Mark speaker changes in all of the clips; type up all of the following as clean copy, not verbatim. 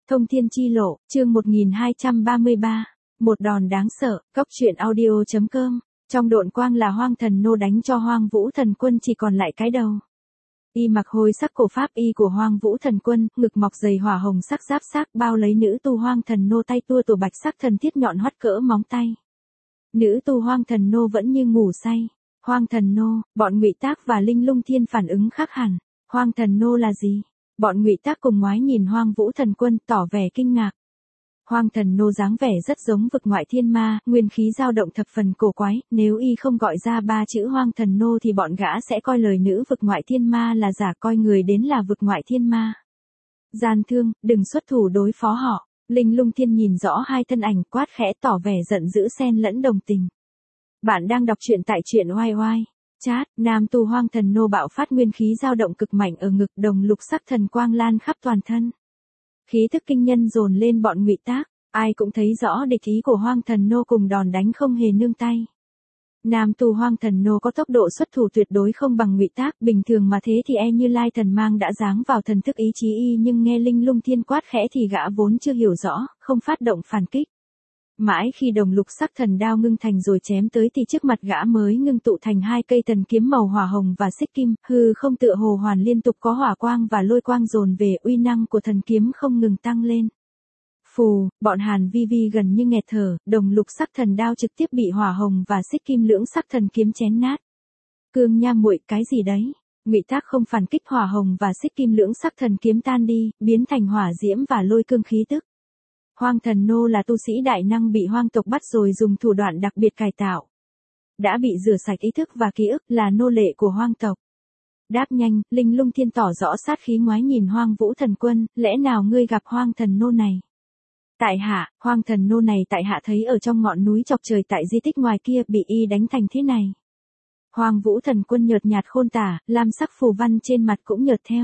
Speaker 1: Thông thiên chi lộ, chương 1233. Một đòn đáng sợ, Cốc truyện audio.com. Trong độn quang là Hoang Thần Nô đánh cho Hoang Vũ Thần Quân chỉ còn lại cái đầu. Y mặc hồi sắc cổ pháp y của Hoang Vũ Thần Quân, ngực mọc dày hỏa hồng sắc giáp xác bao lấy nữ tu Hoang Thần Nô tay tua tổ bạch sắc thần thiết nhọn hoắt cỡ móng tay. Nữ tu Hoang Thần Nô vẫn như ngủ say. Hoang Thần Nô, bọn Ngụy Tác và Linh Lung Thiên phản ứng khác hẳn. Hoang Thần Nô là gì? Bọn Ngụy Tác cùng ngoái nhìn Hoang Vũ Thần Quân tỏ vẻ kinh ngạc. Hoang Thần Nô dáng vẻ rất giống vực ngoại thiên ma, nguyên khí dao động thập phần cổ quái, nếu y không gọi ra ba chữ Hoang Thần Nô thì bọn gã sẽ coi lời nữ vực ngoại thiên ma là giả, coi người đến là vực ngoại thiên ma. Gian thương, đừng xuất thủ đối phó họ. Linh Lung Thiên nhìn rõ hai thân ảnh quát khẽ tỏ vẻ giận dữ xen lẫn đồng tình. Bạn đang đọc truyện tại truyện oai oai. Chat, nam tu Hoang Thần Nô bạo phát nguyên khí dao động cực mạnh ở ngực, đồng lục sắc thần quang lan khắp toàn thân. Khí thức kinh nhân dồn lên bọn Ngụy Tác, ai cũng thấy rõ địch ý của Hoang Thần Nô cùng đòn đánh không hề nương tay. Nam tu Hoang Thần Nô có tốc độ xuất thủ tuyệt đối không bằng Ngụy Tác, bình thường mà thế thì Như Lai thần mang đã giáng vào thần thức ý chí y, nhưng nghe Linh Lung Thiên quát khẽ thì gã vốn chưa hiểu rõ, không phát động phản kích. Mãi khi đồng lục sắc thần đao ngưng thành rồi chém tới thì trước mặt gã mới ngưng tụ thành hai cây thần kiếm màu hỏa hồng và xích kim, hư không tựa hồ hoàn liên tục có hỏa quang và lôi quang dồn về, uy năng của thần kiếm không ngừng tăng lên. Phù, bọn Hàn Vi Vi gần như nghẹt thở, đồng lục sắc thần đao trực tiếp bị hỏa hồng và xích kim lưỡng sắc thần kiếm chém nát. Cương Nha muội, cái gì đấy? Ngụy Tác không phản kích, hỏa hồng và xích kim lưỡng sắc thần kiếm tan đi, biến thành hỏa diễm và lôi cương khí tức. Hoang Thần Nô là tu sĩ đại năng bị hoang tộc bắt rồi dùng thủ đoạn đặc biệt cải tạo. Đã bị rửa sạch ý thức và ký ức, là nô lệ của hoang tộc. Đáp nhanh, Linh Lung Thiên tỏ rõ sát khí ngoái nhìn Hoang Vũ Thần Quân, lẽ nào ngươi gặp Hoang Thần Nô này? Tại hạ, Hoang Thần Nô này tại hạ thấy ở trong ngọn núi chọc trời tại di tích ngoài kia, bị y đánh thành thế này. Hoang Vũ Thần Quân nhợt nhạt khôn tả, lam sắc phù văn trên mặt cũng nhợt theo.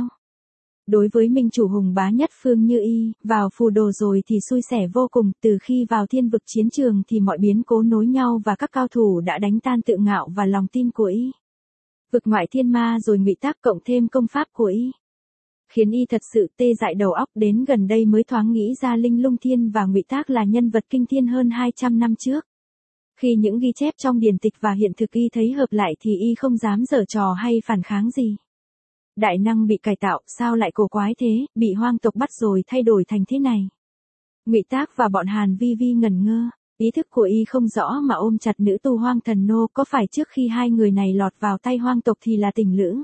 Speaker 1: Đối với minh chủ hùng bá nhất phương như y, vào phù đồ rồi thì xui xẻ vô cùng, từ khi vào thiên vực chiến trường thì mọi biến cố nối nhau và các cao thủ đã đánh tan tự ngạo và lòng tin của y. Vực ngoại thiên ma rồi Ngụy Tác cộng thêm công pháp của y, khiến y thật sự tê dại đầu óc, đến gần đây mới thoáng nghĩ ra Linh Lung Thiên và Ngụy Tác là nhân vật kinh thiên hơn 200 năm trước. Khi những ghi chép trong điển tịch và hiện thực y thấy hợp lại thì y không dám giở trò hay phản kháng gì. Đại năng bị cải tạo, sao lại cổ quái thế, bị hoang tộc bắt rồi thay đổi thành thế này. Ngụy Tác và bọn Hàn Vi Vi ngẩn ngơ, ý thức của y không rõ mà ôm chặt nữ tu Hoang Thần Nô, có phải trước khi hai người này lọt vào tay hoang tộc thì là tình lữ.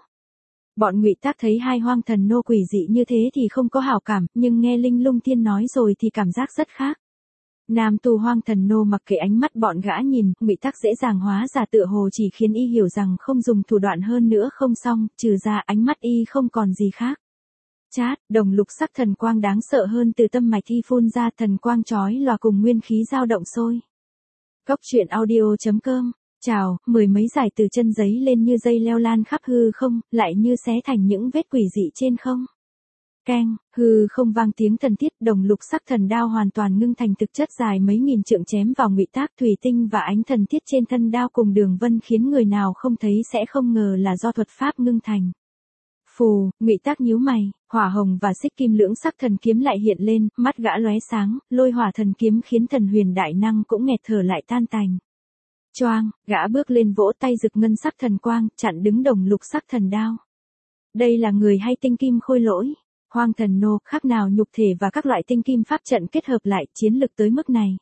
Speaker 1: Bọn Ngụy Tác thấy hai Hoang Thần Nô quỷ dị như thế thì không có hảo cảm, nhưng nghe Linh Lung Thiên nói rồi thì cảm giác rất khác. Nam tu Hoang Thần Nô mặc kệ ánh mắt bọn gã nhìn, Ngụy Tác dễ dàng hóa giả tựa hồ chỉ khiến y hiểu rằng không dùng thủ đoạn hơn nữa không xong, trừ ra ánh mắt y không còn gì khác. Chát, đồng lục sắc thần quang đáng sợ hơn từ tâm mạch y phun ra, thần quang chói lòa cùng nguyên khí dao động sôi. Cốc truyện audio.com. Chào, mười mấy giải từ chân giấy lên như dây leo lan khắp hư không, lại như xé thành những vết quỷ dị trên không. Keng, hư không vang tiếng thần thiết, đồng lục sắc thần đao hoàn toàn ngưng thành thực chất dài mấy nghìn trượng chém vào Ngụy Tác, thủy tinh và ánh thần thiết trên thân đao cùng đường vân khiến người nào không thấy sẽ không ngờ là do thuật pháp ngưng thành. Phù, Ngụy Tác nhíu mày, hỏa hồng và xích kim lưỡng sắc thần kiếm lại hiện lên, mắt gã lóe sáng, lôi hỏa thần kiếm khiến thần huyền đại năng cũng nghẹt thở lại tan tành. Choang, gã bước lên vỗ tay rực ngân sắc thần quang, chặn đứng đồng lục sắc thần đao. Đây là người hay tinh kim khôi lỗi? Hoang Thần Nô, khác nào nhục thể và các loại tinh kim pháp trận kết hợp lại, chiến lực tới mức này.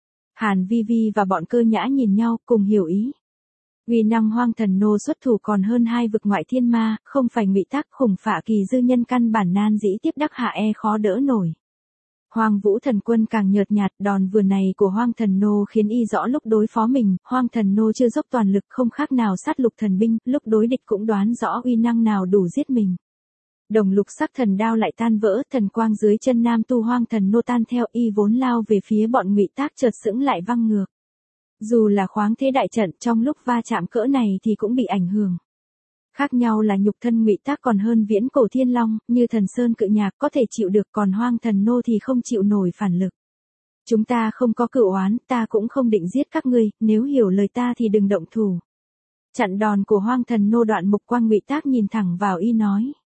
Speaker 1: Hàn Vi Vi và bọn Cơ Nhã nhìn nhau, cùng hiểu ý. Uy năng Hoang Thần Nô xuất thủ còn hơn hai vực ngoại thiên ma, không phải Ngụy Tác, Khủng Phạ Kỳ dư nhân căn bản nan dĩ tiếp đắc hạ khó đỡ nổi. Hoang Vũ Thần Quân càng nhợt nhạt, đòn vừa này của Hoang Thần Nô khiến y rõ lúc đối phó mình, Hoang Thần Nô chưa dốc toàn lực, không khác nào sát lục thần binh, lúc đối địch cũng đoán rõ uy năng nào đủ giết mình. Đồng lục sắc thần đao lại tan vỡ, thần quang dưới chân nam tu Hoang Thần Nô tan theo, y vốn lao về phía bọn Ngụy Tác chợt sững lại văng ngược. Dù là khoáng thế đại trận, trong lúc va chạm cỡ này thì cũng bị ảnh hưởng. Khác nhau là nhục thân Ngụy Tác còn hơn viễn cổ thiên long, như thần sơn cự nhạc có thể chịu được, còn Hoang Thần Nô thì không chịu nổi phản lực. Chúng ta không có cửu oán, ta cũng không định giết các ngươi, nếu hiểu lời ta thì đừng động thủ. Chặn đòn của Hoang Thần Nô, đoạn mục quang Ngụy Tác nhìn thẳng vào y nói.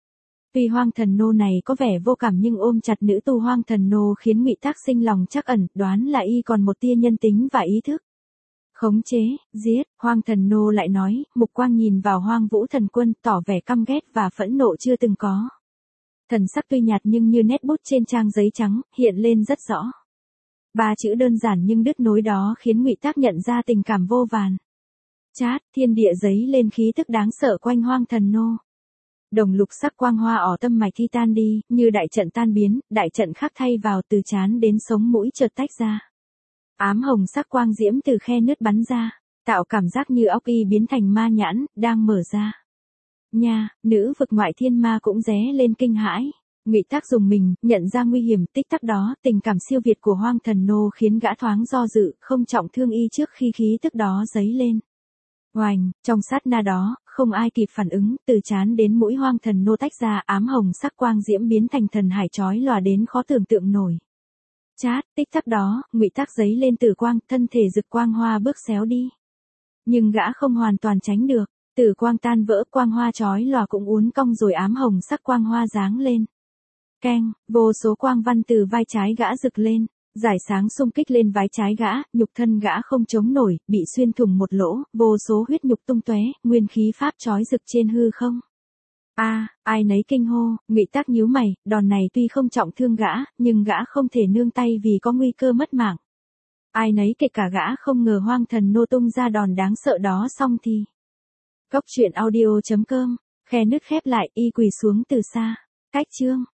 Speaker 1: Tuy Hoang Thần Nô này có vẻ vô cảm nhưng ôm chặt nữ tu Hoang Thần Nô khiến Ngụy Tác sinh lòng trắc ẩn, đoán là y còn một tia nhân tính và ý thức. Khống chế, giết, Hoang Thần Nô lại nói, mục quang nhìn vào Hoang Vũ Thần Quân, tỏ vẻ căm ghét và phẫn nộ chưa từng có. Thần sắc tuy nhạt nhưng như nét bút trên trang giấy trắng, hiện lên rất rõ. 3 chữ đơn giản nhưng đứt nối đó khiến Ngụy Tác nhận ra tình cảm vô vàn. Chát, thiên địa giấy lên khí tức đáng sợ quanh Hoang Thần Nô. Đồng lục sắc quang hoa ỏ tâm mạch thi tan đi, như đại trận tan biến, đại trận khác thay vào từ trán đến sống mũi chợt tách ra. Ám hồng sắc quang diễm từ khe nứt bắn ra, tạo cảm giác như óc y biến thành ma nhãn, đang mở ra. Nha, nữ vực ngoại thiên ma cũng ré lên kinh hãi. Ngụy Tác dùng mình, nhận ra nguy hiểm, tích tắc đó, tình cảm siêu việt của Hoang Thần Nô khiến gã thoáng do dự, không trọng thương y trước khi khí tức đó dấy lên. Oành, trong sát na đó, không ai kịp phản ứng, từ trán đến mũi Hoang Thần Nô tách ra, ám hồng sắc quang diễm biến thành thần hải chói lòa đến khó tưởng tượng nổi. Chát, tích tắc đó, Ngụy Tác giấy lên tử quang, thân thể rực quang hoa bước xéo đi. Nhưng gã không hoàn toàn tránh được, tử quang tan vỡ, quang hoa chói lòa cũng uốn cong rồi ám hồng sắc quang hoa giáng lên. Keng, vô số quang văn từ vai trái gã rực lên, giải sáng xung kích lên vai trái gã, nhục thân gã không chống nổi, bị xuyên thủng một lỗ, vô số huyết nhục tung tóe, nguyên khí pháp chói rực trên hư không. Ai nấy kinh hô, Ngụy Tác nhíu mày, đòn này tuy không trọng thương gã, nhưng gã không thể nương tay vì có nguy cơ mất mạng. Ai nấy kể cả gã không ngờ Hoang Thần Nô tung ra đòn đáng sợ đó xong thì. Cốc truyện audio.com, khe nứt khép lại, y quỳ xuống từ xa. Cách chương.